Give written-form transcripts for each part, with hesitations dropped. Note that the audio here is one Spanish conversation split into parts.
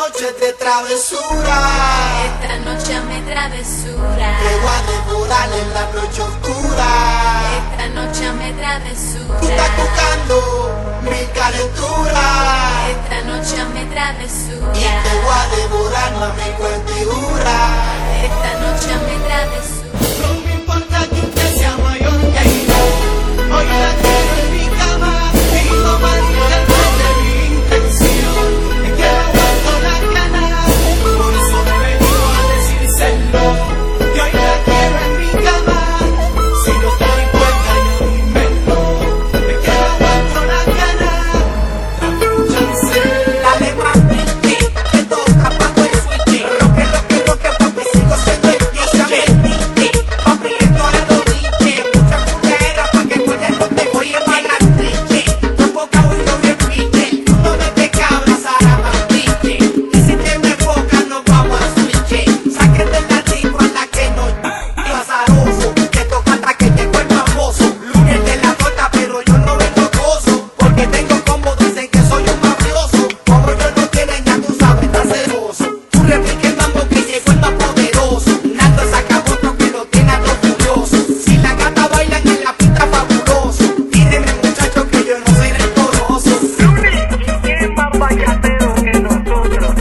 noche de travesura. Esta noche me travesura. Te voy a devorar en la noche oscura. Esta noche me travesura. Tú estás buscando mi calentura. Esta noche me travesura. Y te voy a devorar, mami, cuentidura. Esta noche me travesura. No me importa que usted sea mayor que yo. Hoy la quiero en mi cama y no malinterprete de mi intención. Es que no aguanto las ganas, por eso me he venido a decírselo. Que hoy la quiero en mi cama, si no está dispuesta yo dímelo. Es que no aguanto las ganas, dame un chance. Dale mami, que toca pago el switch. Lo que papi sigo siendo el DJ. Papi esto ahora lo dije. Mucha mujer pa' que puedas no te voy a bailar triste. Un poca hoy lo repite. No me te cabras ahora mastiche. Y si te me enfocas nos vamos a switch. Sáquete la disco hasta que no azaroso. Que toca hasta que llegó el famoso. Lunes de la torta pero yo no vengo gozo. Porque tengo combo, dicen que soy un mafioso. Como yo no tienen ya tú sabes, está celoso. Tú repique el mambo que llegó el más poderoso. Nando saca voto que lo tiene a todo furioso. Si la gata bailan en la pista fabuloso. Tírenme muchachos que yo no soy rencoroso. ¿Quién más vallatero que nosotros?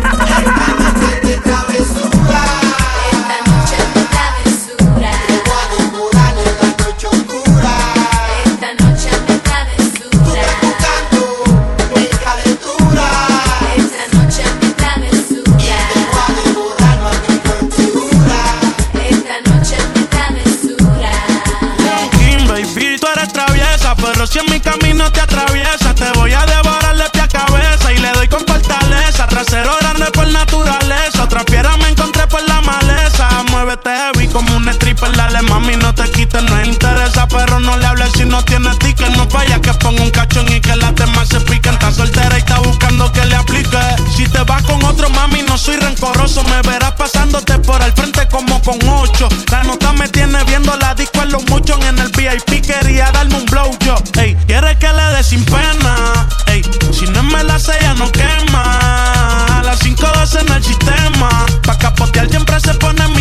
De travesura. Esta noche me travesura. Te voy a devorar en la noche oscura. Esta noche me travesura. Buscando mi calentura. Esta noche me travesura. Te voy a devorar, mami, cuentidura. Esta noche me travesura. King, baby, tú eres traviesa, pero si en mi camino te atraviesa, te voy a devorar de pie a cabeza y le doy con fortaleza. Trasero grande por naturaleza, otra fiera me encontré por la maleza. Muévete heavy como un stripper, dale mami, no te quites, no interesa, pero no le hables si no tienes ticket. No falla que ponga un cachón y que las demás se piquen. Está soltera y está buscando que le aplique. Si te vas con otro, mami, no soy rencoroso. Me verás pasándote por el frente como con 8. La nota me tiene viendo la disco en los muchos. En el VIP quería darme un blowjob. Ey, quiere que le dé sin pena. Ey, si no me la sella no quema. A las 5:12 en el sistema. Pa' capotear siempre se pone en mi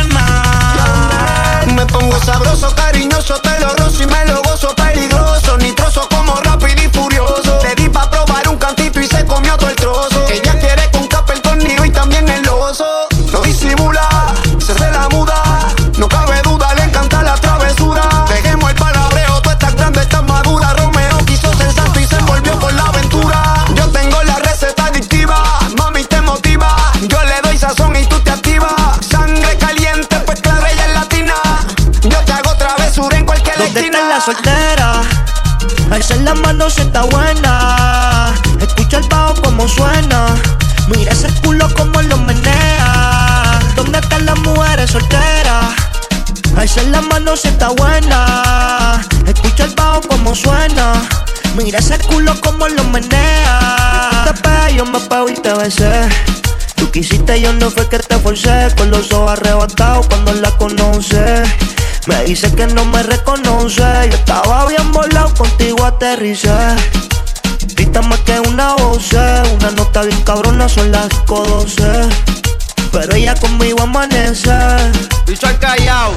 cadena. Me pongo sabroso, cariñoso, te lo rozo y me lo gozo. Peligroso, nitroso como rápido y furioso. Le di pa' probar un cantito y se comió todo el trozo. Ella quiere con capa el tornillo y también el oso. No disimula, se hace la muda. No cabe duda, le encanta la travesura. Dejemos el palabreo, tú estás grande, estás madura. Romeo quiso ser santo y se envolvió por la aventura. Yo tengo la receta adictiva, mami te motiva. Yo le doy sazón y tú te activas. Sangre caliente, pues claro, ella es latina. Yo te hago travesura en cualquier ¿Dónde esquina. está la soltera? Alza la mano si está buena. Escucha el bajo como suena. Mira ese culo como lo menea. ¿Dónde están las mujeres solteras? Alza la mano si está buena. Escucha el bajo como suena. Mira ese culo como lo menea. Tú te pegas, yo me pego y te besé. Tú quisiste, yo no fue que te forcé. Con los ojos arrebatados cuando la conoce. Me dice que no me reconoce. Yo estaba bien volado, contigo aterricé. Grita más que una voz, una nota bien cabrona, son las 5:12. Pero ella conmigo amanece. Bicho al callao.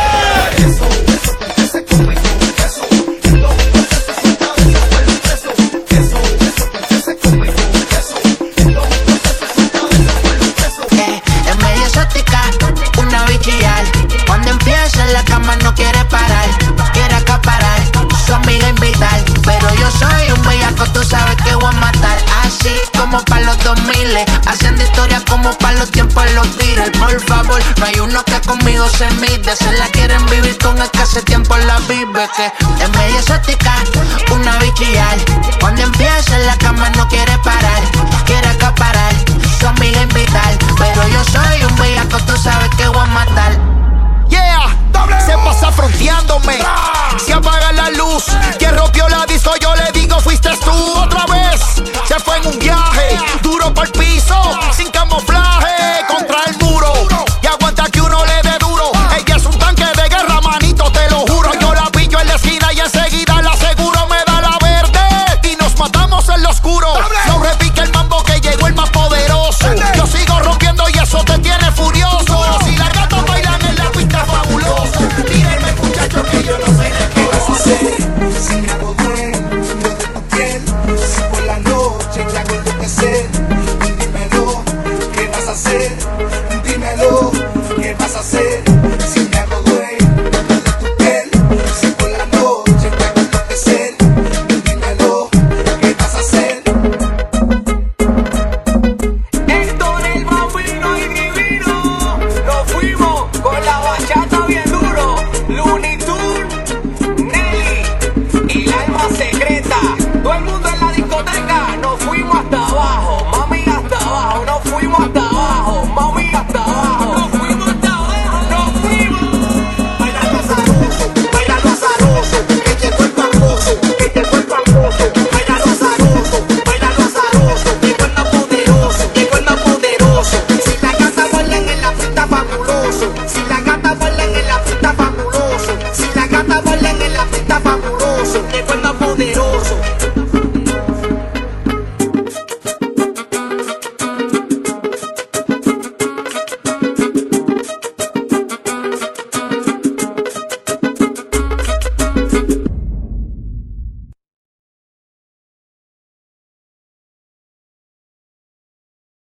Es medio exótica, una bichillar. Cuando empieza en la cama no quiere parar. Quiere acaparar, su amiga invitar. Pero yo soy un bellaco, tú sabes que voy a matar. Así como para los 2000, haciendo historia como para los tiempos de los Beatles. Por favor, no hay uno que conmigo se mide. Se la quieren vivir con el que hace tiempo la vive. Que es medio exótica, una bichillar. Cuando empieza en la cama no quiere parar. Quiere acaparar,